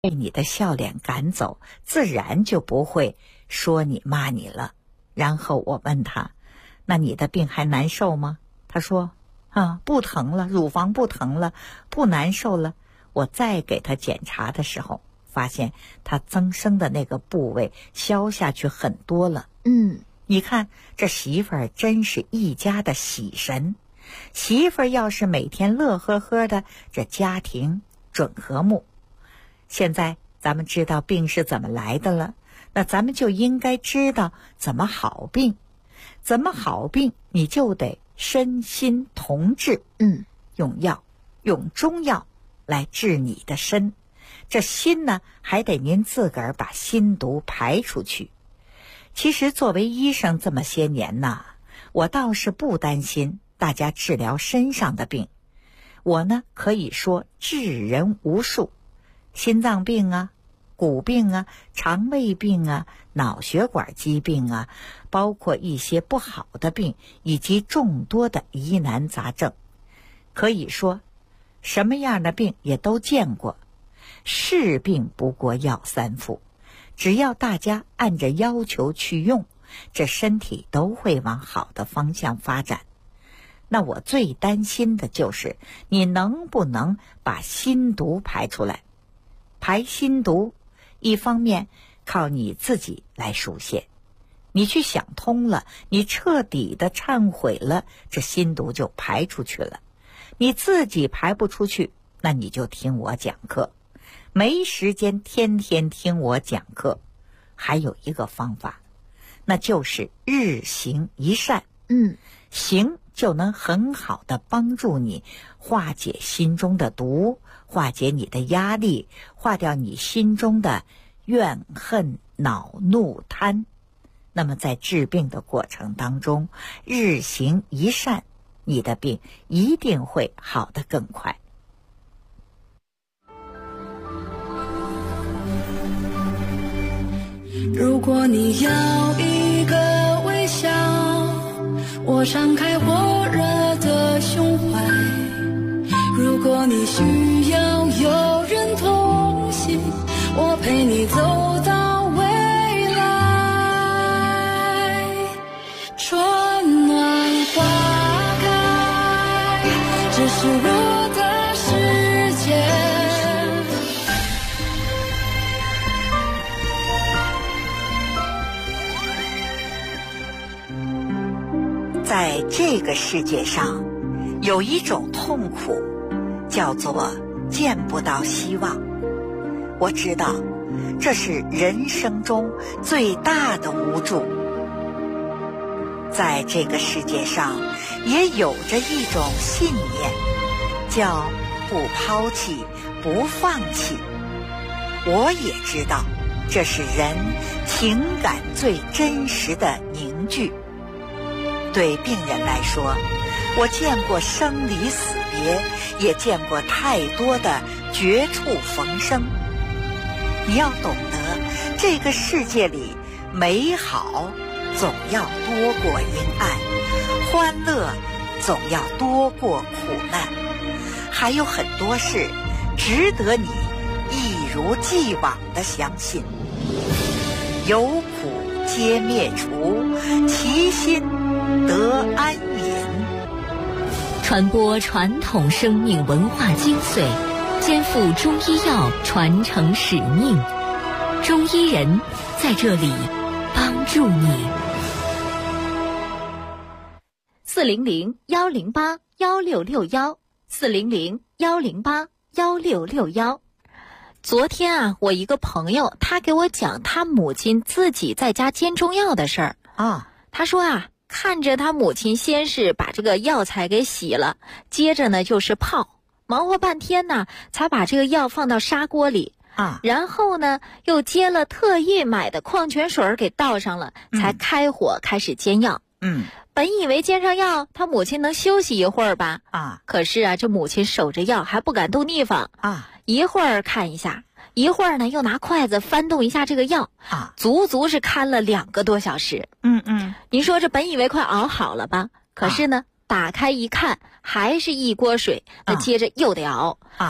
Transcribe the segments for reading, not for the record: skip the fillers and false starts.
被你的笑脸赶走，自然就不会说你骂你了。然后我问他，那你的病还难受吗？他说不疼了，乳房不疼了，不难受了。我再给他检查的时候，发现他增生的那个部位消下去很多了。你看这媳妇儿真是一家的喜神，媳妇儿要是每天乐呵呵的，这家庭准和睦。现在咱们知道病是怎么来的了，那咱们就应该知道怎么好病。怎么好病，你就得身心同治。用药，用中药来治你的身。这心呢，还得您自个儿把心毒排出去。其实作为医生这么些年呐，我倒是不担心大家治疗身上的病。我呢，可以说治人无数，心脏病啊，骨病啊，肠胃病啊，脑血管疾病啊，包括一些不好的病，以及众多的疑难杂症。可以说什么样的病也都见过，是病不过药三副，只要大家按着要求去用，这身体都会往好的方向发展。那我最担心的就是你能不能把心毒排出来。排心毒，一方面靠你自己来疏泄，你去想通了，你彻底的忏悔了，这心毒就排出去了。你自己排不出去，那你就听我讲课，没时间天天听我讲课。还有一个方法，那就是日行一善。行就能很好的帮助你化解心中的毒，化解你的压力，化掉你心中的怨恨恼怒贪。那么在治病的过程当中，日行一善，你的病一定会好得更快。 如果你要一个微笑，我敞开火热的胸怀。如果你需要有人同行，我陪你走到未来。春暖花开，这是我的世界。 在这个世界上，有一种痛苦，叫做见不到希望。我知道，这是人生中最大的无助。在这个世界上，也有着一种信念，叫不抛弃，不放弃。我也知道，这是人情感最真实的凝聚。对病人来说，我见过生离死别，也见过太多的绝处逢生。你要懂得，这个世界里美好总要多过阴暗，欢乐总要多过苦难，还有很多事值得你一如既往地相信。有苦皆灭除，其心得安隐。 传播传统生命文化精髓，肩负中医药传承使命。中医人在这里帮助你。 400-108-1661，400-108-1661。昨天啊，我一个朋友他给我讲他母亲自己在家煎中药的事儿啊。 他说啊，看着他母亲先是把这个药材给洗了，接着呢就是泡，忙活半天呢才把这个药放到砂锅里啊， 然后呢又接了特意买的矿泉水给倒上了，才开火开始煎药。本以为煎上药他母亲能休息一会儿吧，可是啊这母亲守着药还不敢动地方一会儿看一下，一会儿呢又拿筷子翻动一下这个药足足是看了2个多小时。您说这本以为快熬好了吧，可是呢打开一看还是一锅水，那接着又得熬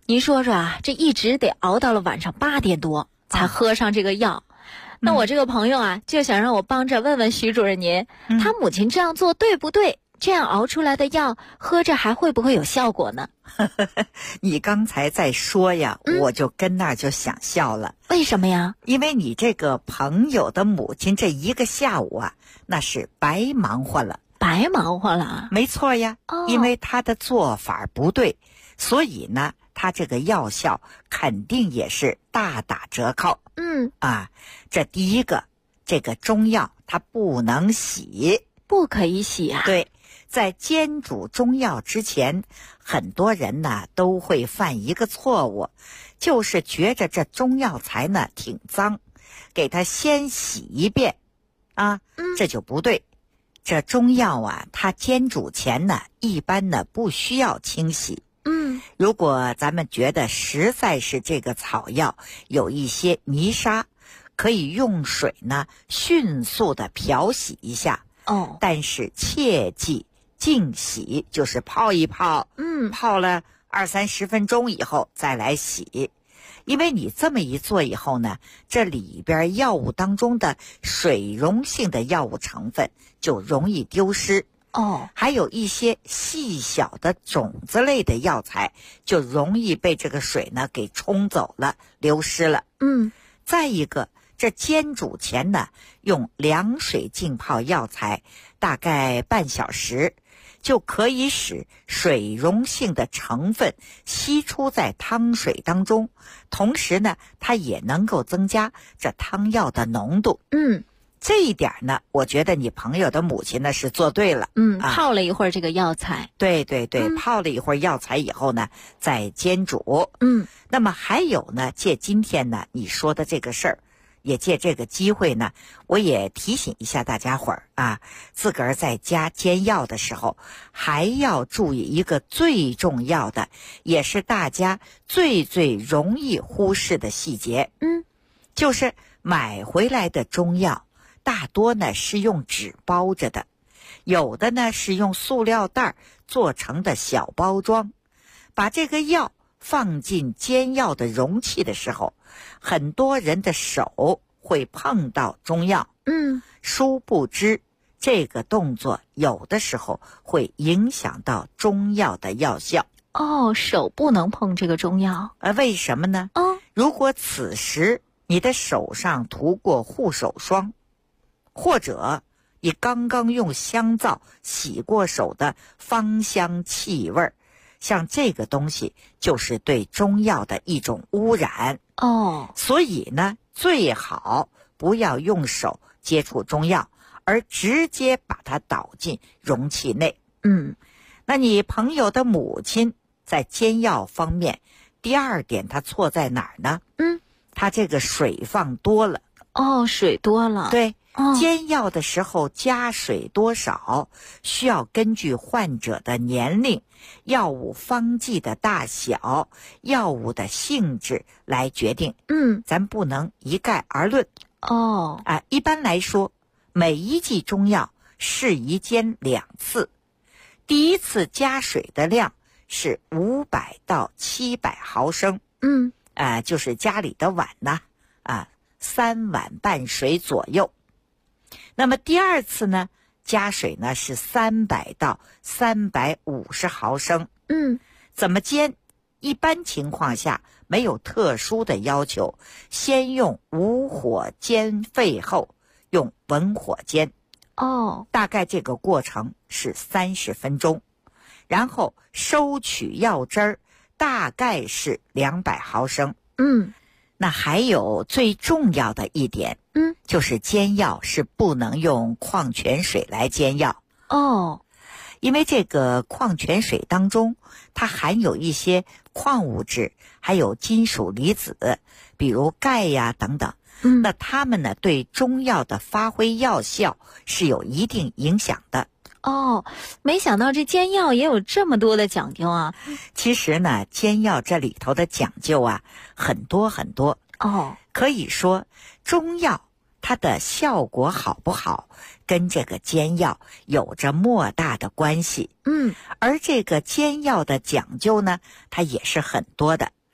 您说说啊，这一直得熬到了晚上8点多才喝上这个药。那我这个朋友啊，就想让我帮着问问徐主任您，他母亲这样做对不对？这样熬出来的药喝着还会不会有效果呢？ 你刚才在说呀，我就跟那儿就想笑了。 为什么呀？ 因为你这个朋友的母亲这一个下午啊，那是白忙活了。 白忙活了？ 没错呀，因为他的做法不对，所以呢，他这个药效肯定也是大打折扣。这第一个，这个中药它不能洗。 不可以洗啊？ 对。在煎煮中药之前，很多人呢都会犯一个错误，就是觉着这中药材呢挺脏，给它先洗一遍啊，这就不对。这中药啊，它煎煮前呢，一般呢不需要清洗。如果咱们觉得实在是这个草药有一些泥沙，可以用水呢迅速的漂洗一下。但是切记净洗，就是泡一泡，泡了20-30分钟以后再来洗。因为你这么一做以后呢，这里边药物当中的水溶性的药物成分就容易丢失。还有一些细小的种子类的药材就容易被这个水呢给冲走了，流失了。再一个，这煎煮前呢，用凉水浸泡药材，大概半小时，就可以使水溶性的成分析出在汤水当中，同时呢，它也能够增加这汤药的浓度。这一点呢，我觉得你朋友的母亲呢是做对了。 泡了一会儿这个药材。 对，泡了一会儿药材以后呢，再煎煮。那么还有呢，借今天呢你说的这个事儿，也借这个机会呢，我也提醒一下大家伙儿啊，自个儿在家煎药的时候，还要注意一个最重要的，也是大家最容易忽视的细节。就是买回来的中药大多呢是用纸包着的，有的呢是用塑料袋做成的小包装。把这个药放进煎药的容器的时候，很多人的手会碰到中药。殊不知这个动作有的时候会影响到中药的药效。 手不能碰这个中药。 为什么呢？如果此时你的手上涂过护手霜，或者你刚刚用香皂洗过手的芳香气味，像这个东西就是对中药的一种污染。所以呢，最好不要用手接触中药，而直接把它倒进容器内。那你朋友的母亲在煎药方面，第二点她错在哪儿呢？她这个水放多了。 水多了。 对。煎药的时候加水多少，需要根据患者的年龄、药物方剂的大小、药物的性质来决定。咱不能一概而论。一般来说，每一剂中药适宜煎2次。第一次加水的量是500到700毫升。就是家里的碗呢，3碗半水左右。那么第二次呢，加水呢是300到350毫升。怎么煎？一般情况下没有特殊的要求，先用无火煎沸后用文火煎。大概这个过程是30分钟，然后收取药汁儿，大概是200毫升。那还有最重要的一点，就是煎药是不能用矿泉水来煎药。因为这个矿泉水当中，它含有一些矿物质，还有金属离子，比如钙呀等等。那它们呢，对中药的发挥药效是有一定影响的。 没想到这煎药也有这么多的讲究啊。 其实呢，煎药这里头的讲究啊，很多很多。可以说中药它的效果好不好，跟这个煎药有着莫大的关系。而这个煎药的讲究呢，它也是很多的。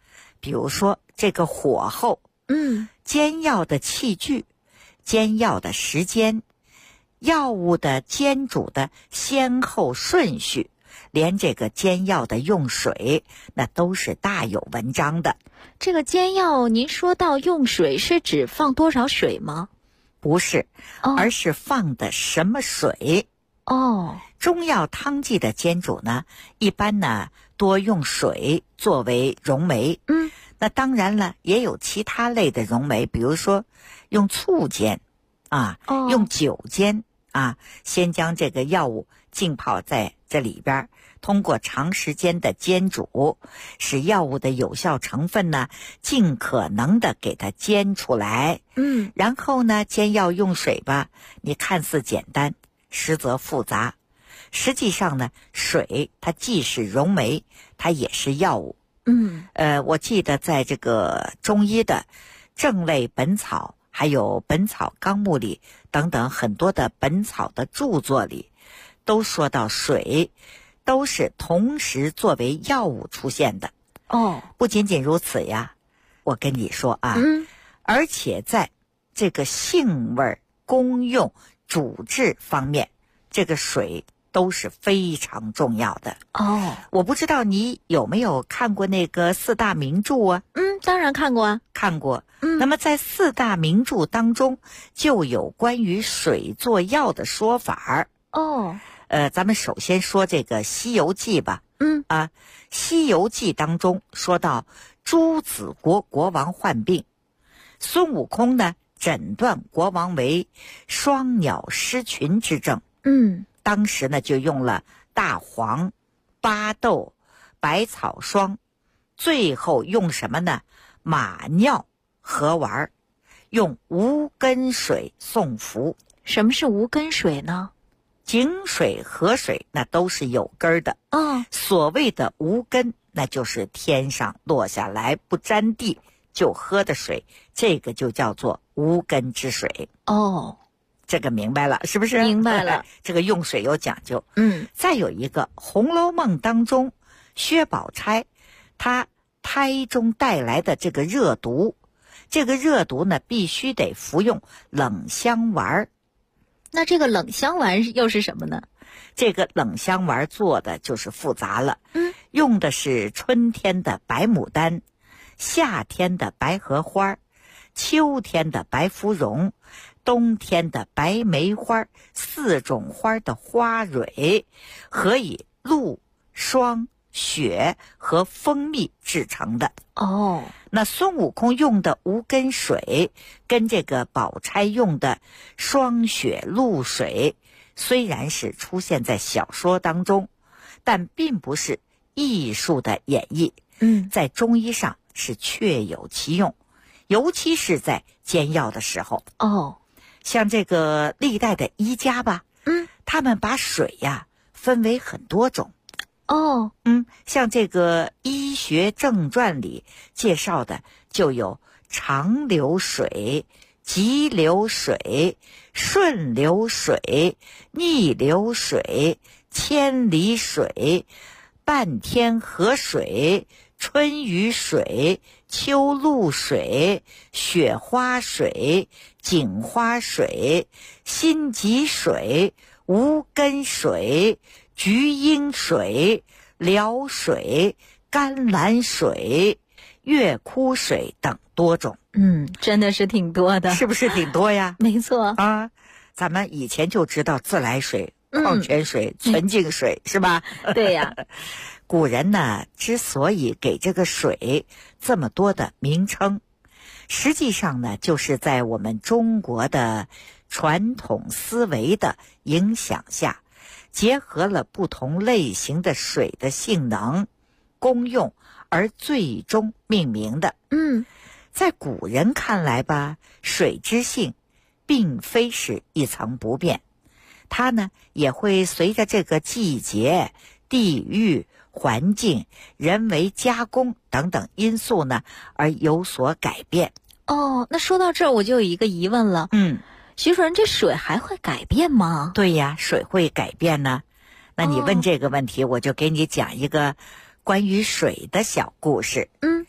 比如说这个火候，煎药的器具，煎药的时间，药物的煎煮的先后顺序，连这个煎药的用水，那都是大有文章的。 这个煎药您说到用水，是指放多少水吗？ 不是，而是放的什么水。中药汤剂的煎煮呢，一般呢多用水作为溶酶。那当然了，也有其他类的溶酶，比如说用醋煎用酒煎先将这个药物浸泡在这里边，通过长时间的煎煮，使药物的有效成分呢尽可能的给它煎出来。然后呢，煎药用水吧，你看似简单，实则复杂。实际上呢，水它既是溶酶，它也是药物。我记得在这个中医的正类本草，还有本草纲目里等等很多的本草的著作里，都说到水都是同时作为药物出现的。不仅仅如此呀，我跟你说而且在这个性味、功用、主治方面，这个水都是非常重要的。我不知道你有没有看过那个四大名著啊？ 当然看过啊。 看过。那么在四大名著当中，就有关于水做药的说法。咱们首先说这个《西游记》吧。《西游记》当中说到朱子国国王患病，孙悟空呢诊断国王为双鸟失群之症。当时呢就用了大黄、巴豆、百草霜，最后用什么呢？马尿合丸，用无根水送服。 什么是无根水呢？ 井水、河水那都是有根的。所谓的无根，那就是天上落下来不沾地就喝的水，这个就叫做无根之水。这个明白了是不是？ 明白了。 这个用水有讲究。再有一个《红楼梦》当中，薛宝钗她胎中带来的这个热毒，这个热毒呢必须得服用冷香丸。 那这个冷香丸又是什么呢？ 这个冷香丸做的就是复杂了。用的是春天的白牡丹，夏天的白荷花，秋天的白芙蓉，冬天的白梅花，4种花的花蕊，和以露、霜、雪和蜂蜜制成的。那孙悟空用的无根水跟这个宝钗用的霜雪露水，虽然是出现在小说当中，但并不是艺术的演绎。在中医上是确有其用，尤其是在煎药的时候。像这个历代的医家吧，他们把水呀分为很多种。像这个《医学正传》里介绍的就有长流水、急流水、顺流水、逆流水、千里水、半天河水、春雨水、秋露水、雪花水、井花水、心急水、无根水、菊英水、辽水、甘蓝水、月枯水等多种。 真的是挺多的， 是不是挺多呀？ 没错咱们以前就知道自来水、矿泉水、纯净水，是吧？ 对呀。 古人呢之所以给这个水这么多的名称，实际上呢就是在我们中国的传统思维的影响下，结合了不同类型的水的性能、功用，而最终命名的。在古人看来吧，水之性并非是一成不变，它呢也会随着这个季节、地域、环境、人为加工等等因素呢而有所改变。 那说到这儿我就有一个疑问了。徐主任，这水还会改变吗？ 对呀，水会改变呢。那你问这个问题，我就给你讲一个关于水的小故事。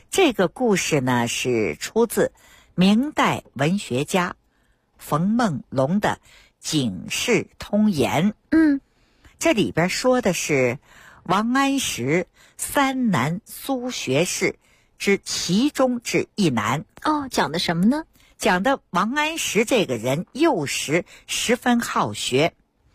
这个故事呢是出自明代文学家冯梦龙的《警世通言》。这里边说的是王安石三男苏学士之其中之一男。 讲的什么呢？ 讲的王安石这个人幼时十分好学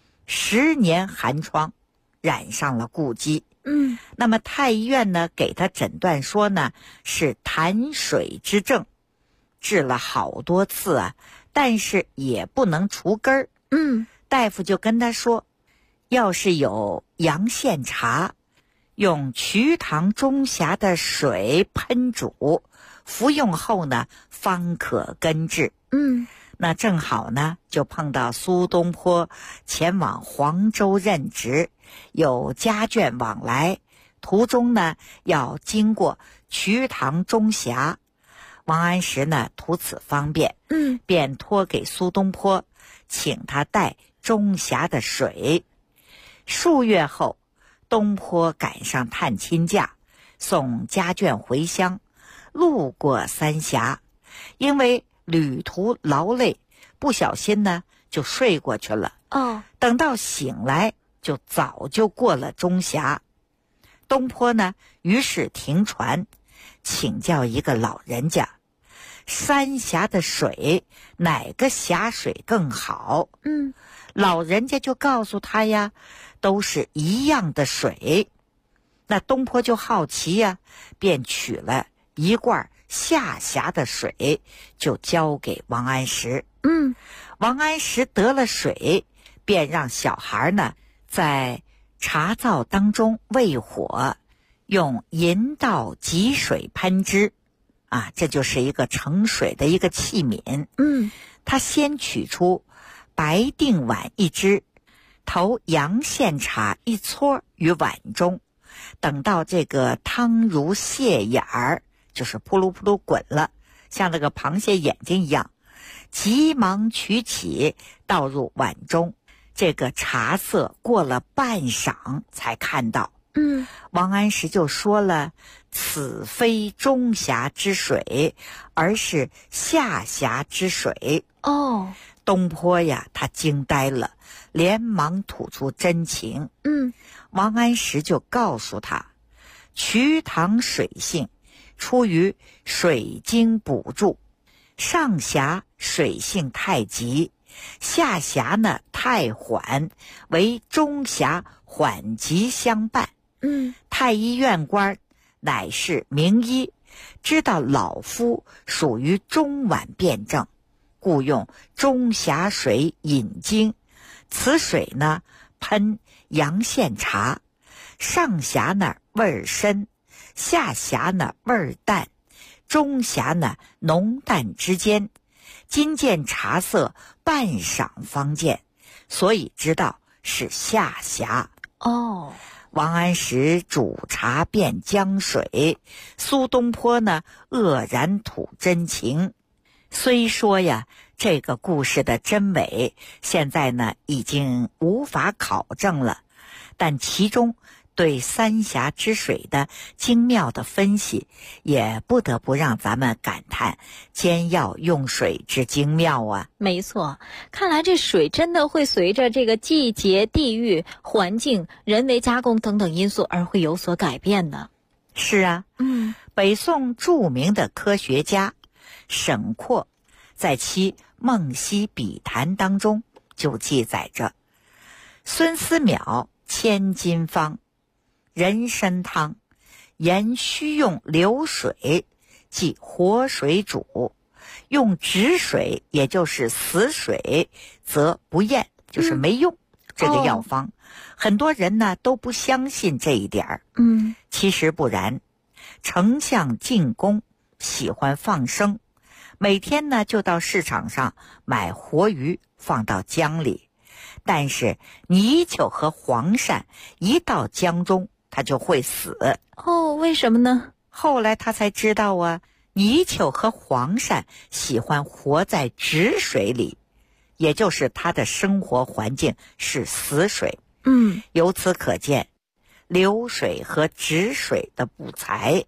，10年寒窗，染上了痼疾。那么太医院呢给他诊断说呢是痰水之症，治了好多次啊，但是也不能除根儿。大夫就跟他说，要是有阳线茶，用瞿塘中峡的水喷煮，服用后呢方可根治。那正好呢就碰到苏东坡前往黄州任职，有家眷往来，途中呢要经过瞿塘中峡，王安石呢图此方便，便托给苏东坡，请他带中峡的水。数月后，东坡赶上探亲假，送家眷回乡，路过三峡，因为旅途劳累，不小心呢就睡过去了。等到醒来就早就过了中峡。东坡呢于是停船，请教一个老人家，三峡的水哪个峡水更好？老人家就告诉他呀，都是一样的水。那东坡就好奇呀，便取了一罐下峡的水，就交给王安石。王安石得了水，便让小孩呢在茶灶当中喂火，用银道汲水喷之。这就是一个盛水的一个器皿。他先取出白定碗一只，投阳线茶一撮于碗中，等到这个汤如蟹眼儿，就是扑噜扑噜滚了，像那个螃蟹眼睛一样，急忙取起倒入碗中。这个茶色过了半晌才看到。王安石就说了，此非中峡之水，而是下峡之水。东坡呀他惊呆了，连忙吐出真情。王安石就告诉他，瞿塘水性出于水经补助，上峡水性太急，下峡呢太缓，为中峡缓急相伴。太医院官乃是名医，知道老夫属于中脘辩证，故用中峡水引经。此水呢喷阳线茶，上峡呢味儿深，下峡呢味儿淡，中峡呢浓淡之间。今见茶色半晌方见，所以知道是下峡。王安石煮茶变江水，苏东坡呢愕然吐真情。虽说呀这个故事的真伪现在呢已经无法考证了，但其中对三峡之水的精妙的分析，也不得不让咱们感叹煎药用水之精妙啊。 没错，看来这水真的会随着这个季节、地域、环境、人为加工等等因素而会有所改变的。 是啊，北宋著名的科学家沈括在其《梦溪笔谈》当中就记载着，孙思邈千金方，人参汤，言须用流水，即活水煮，用直水，也就是死水，则不验，就是没用。这个药方，很多人呢都不相信这一点。其实不然。丞相进宫喜欢放生，每天呢就到市场上买活鱼放到江里，但是泥鳅和黄鳝一到江中它就会死。 为什么呢？ 后来他才知道啊，泥鳅和黄鳝喜欢活在直水里，也就是它的生活环境是死水。由此可见，流水和直水的补材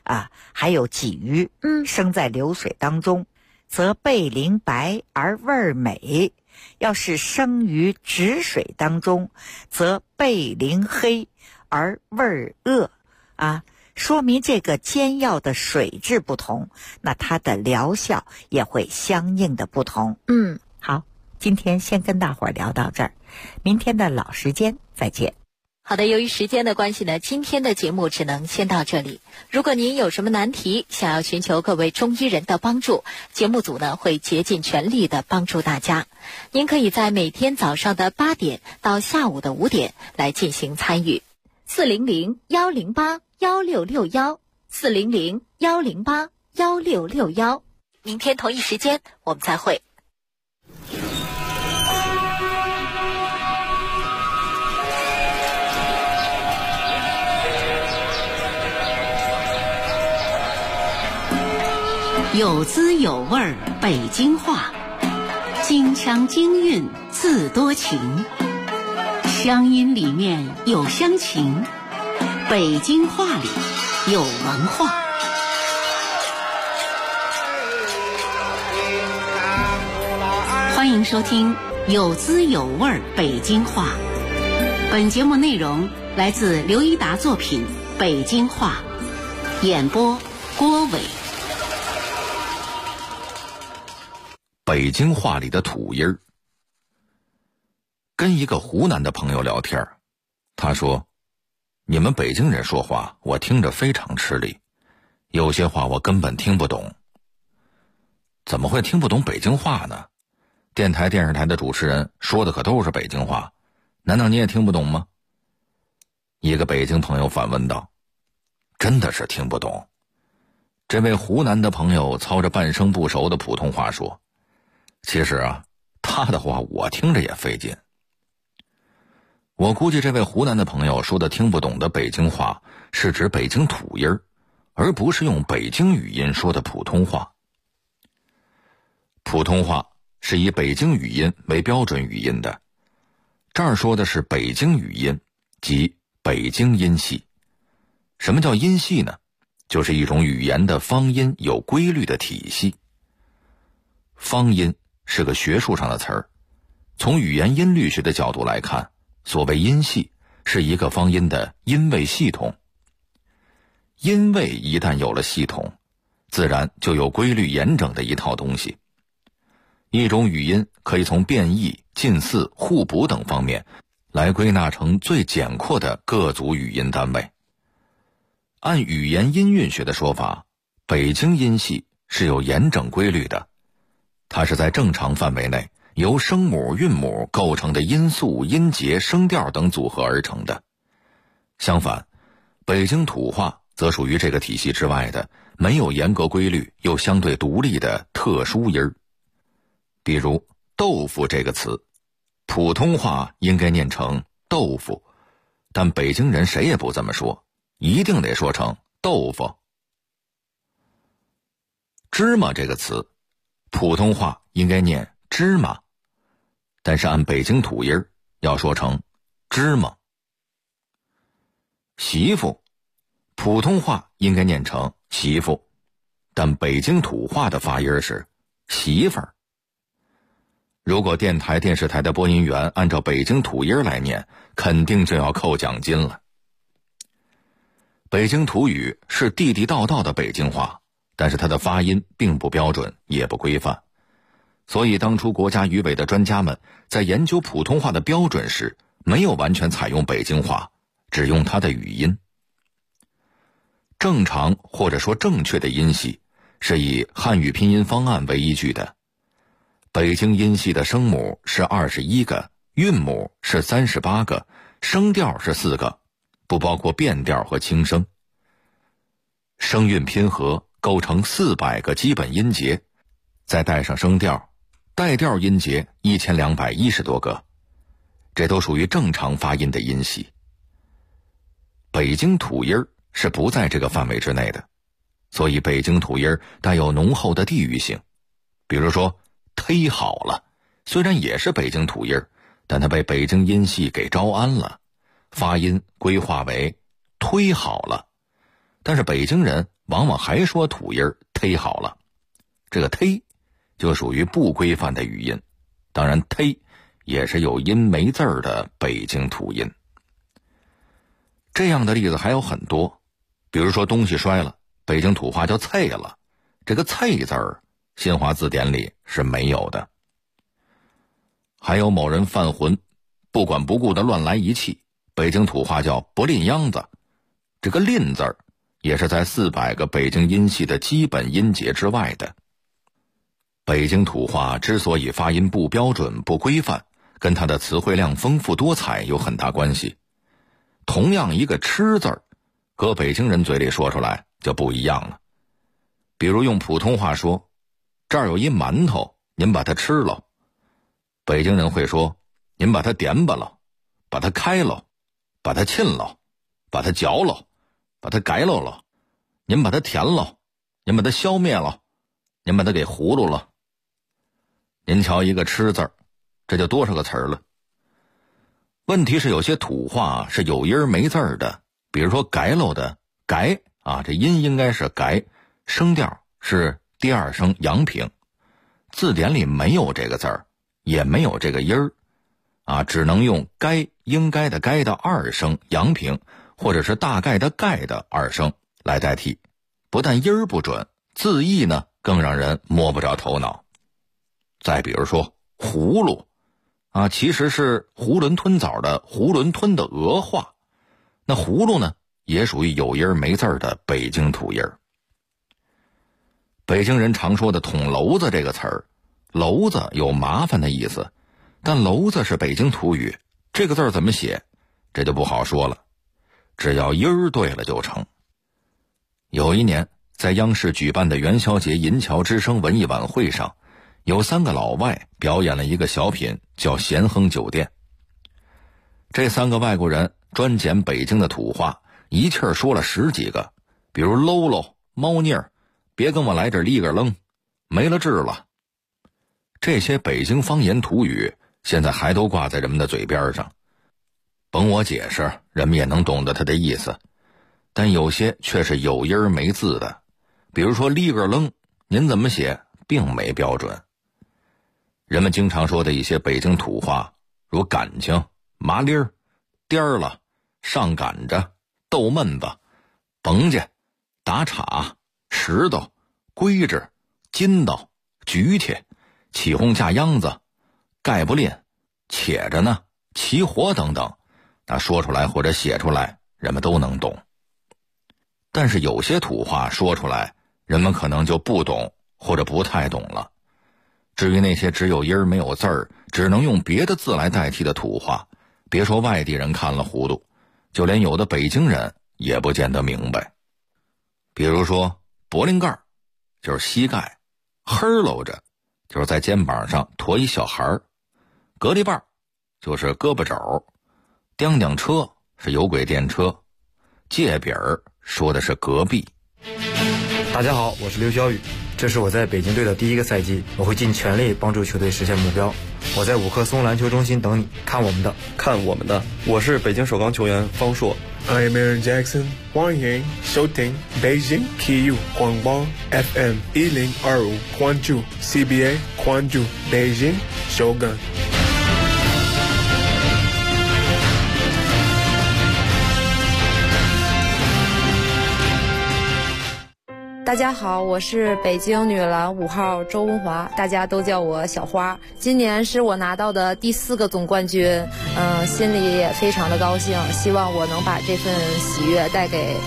还有鲫鱼，生在流水当中，则背鳞白而味儿美；要是生于止水当中，则背鳞黑而味儿恶。说明这个煎药的水质不同，那它的疗效也会相应的不同。好，今天先跟大伙儿聊到这儿，明天的老时间再见。 好的，由于时间的关系呢，今天的节目只能先到这里。如果您有什么难题，想要寻求各位中医人的帮助，节目组呢会竭尽全力的帮助大家。您可以在每天早上的8点到下午的5点来进行参与。400-108-1661，400-108-1661。明天同一时间我们再会。 有滋有味北京话，京腔京韵自多情，乡音里面有乡情，北京话里有文化。欢迎收听有滋有味北京话。本节目内容来自刘一达作品《北京话》，演播郭伟。 北京话里的土音儿。跟一个湖南的朋友聊天，他说：“你们北京人说话，我听着非常吃力，有些话我根本听不懂。”怎么会听不懂北京话呢？电台、电视台的主持人说的可都是北京话，难道你也听不懂吗？一个北京朋友反问道：“真的是听不懂。”这位湖南的朋友操着半生不熟的普通话说：“其实他的话我听着也费劲。”我估计这位湖南的朋友说的听不懂的北京话是指北京土音儿，而不是用北京语音说的普通话。普通话是以北京语音为标准语音的，这儿说的是北京语音，即北京音系。什么叫音系呢？就是一种语言的方音有规律的体系。方音是个学术上的词儿，从语言音律学的角度来看，所谓音系是一个方音的音位系统。音位一旦有了系统，自然就有规律严整的一套东西。一种语音可以从变异、近似、互补等方面来归纳成最简括的各组语音单位。按语言音韵学的说法，北京音系是有严整规律的，它是在正常范围内由声母、韵母构成的音素、音节、声调等组合而成的。相反，北京土话则属于这个体系之外的没有严格规律又相对独立的特殊音儿。比如豆腐这个词，普通话应该念成豆腐，但北京人谁也不这么说，一定得说成豆腐。芝麻这个词，普通话应该念芝麻，但是按北京土音要说成芝麻。媳妇，普通话应该念成媳妇，但北京土话的发音是媳妇儿。如果电台、电视台的播音员按照北京土音来念，肯定就要扣奖金了。北京土语是地地道道的北京话，但是它的发音并不标准，也不规范。所以当初国家语委的专家们在研究普通话的标准时，没有完全采用北京话，只用它的语音。正常或者说正确的音系是以汉语拼音方案为依据的。北京音系的声母是21个，韵母是38个，声调是4个，不包括变调和轻声。声韵拼合构成400个基本音节，再带上声调，带调音节1210多个，这都属于正常发音的音系。北京土音是不在这个范围之内的，所以北京土音带有浓厚的地域性。比如说忒好了，虽然也是北京土音，但它被北京音系给招安了，发音规划为忒好了，但是北京人往往还说土音忒好了。这个忒就属于不规范的语音，当然忒也是有音没字儿的北京土音。这样的例子还有很多，比如说东西摔了，北京土话叫啐了，这个啐字儿新华字典里是没有的。还有某人犯浑，不管不顾的乱来一气，北京土话叫不吝秧子，这个吝字儿也是在400个北京音系的基本音节之外的。北京土话之所以发音不标准不规范，跟它的词汇量丰富多彩有很大关系。同样一个吃字儿，搁北京人嘴里说出来就不一样了。比如用普通话说，这儿有一馒头，您把它吃了，北京人会说，您把它点吧了，把它开了，把它沁了，把它嚼了，把它改了，您把它填了，您把它消灭了，您把它给葫芦了。您瞧一个吃字儿，这就多少个词儿了。问题是有些土话是有音没字儿的，比如说改喽的改啊，这音应该是改，声调是第二声阳平，字典里没有这个字儿，也没有这个音儿啊，只能用该应该的该的二声阳平，或者是大概的概的二声来代替。不但音儿不准，字义呢更让人摸不着头脑。再比如说葫芦啊，其实是囫囵吞枣的囫囵吞的俄话，那葫芦呢也属于有音没字的北京土音。北京人常说的捅娄子这个词儿，娄子有麻烦的意思，但娄子是北京土语，这个字怎么写这就不好说了，只要音儿对了就成。有一年在央视举办的元宵节银桥之声文艺晚会上，有3个老外表演了一个小品叫咸亨酒店。这3个外国人专捡北京的土话，一气儿说了10几个，比如喽喽、猫腻儿、别跟我来这立个愣、没了治了。这些北京方言土语现在还都挂在人们的嘴边上，甭我解释，人们也能懂得它的意思，但有些却是有音没字的，比如说立个愣，您怎么写并没标准。人们经常说的一些北京土话，如感情、麻利儿、颠儿了、上赶着、逗闷子、甭家、打岔、石头、规制、筋道、举铁、起哄架秧子、盖不吝、且着呢、起火等等，那说出来或者写出来人们都能懂。但是有些土话说出来人们可能就不懂或者不太懂了。至于那些只有音没有字儿，只能用别的字来代替的土话，别说外地人看了糊涂，就连有的北京人也不见得明白。比如说柏林盖就是膝盖，呵喽着就是在肩膀上驮一小孩儿，隔离棒就是胳膊肘，叮叮车是有轨电车，界饼说的是隔壁。 大家好，我是刘晓宇，这是我在北京队的第1个赛季，我会尽全力帮助球队实现目标。我在五棵松篮球中心等你，看我们的。 我是北京首钢球员方硕。 I'm Aaron Jackson， 欢迎收听北京体育广播 FM 102.5，关注 CBA， 关注北京首钢。 大家好，我是北京女篮5号周文华，大家都叫我小花。今年是我拿到的第4个总冠军，心里也非常的高兴，希望我能把这份喜悦带给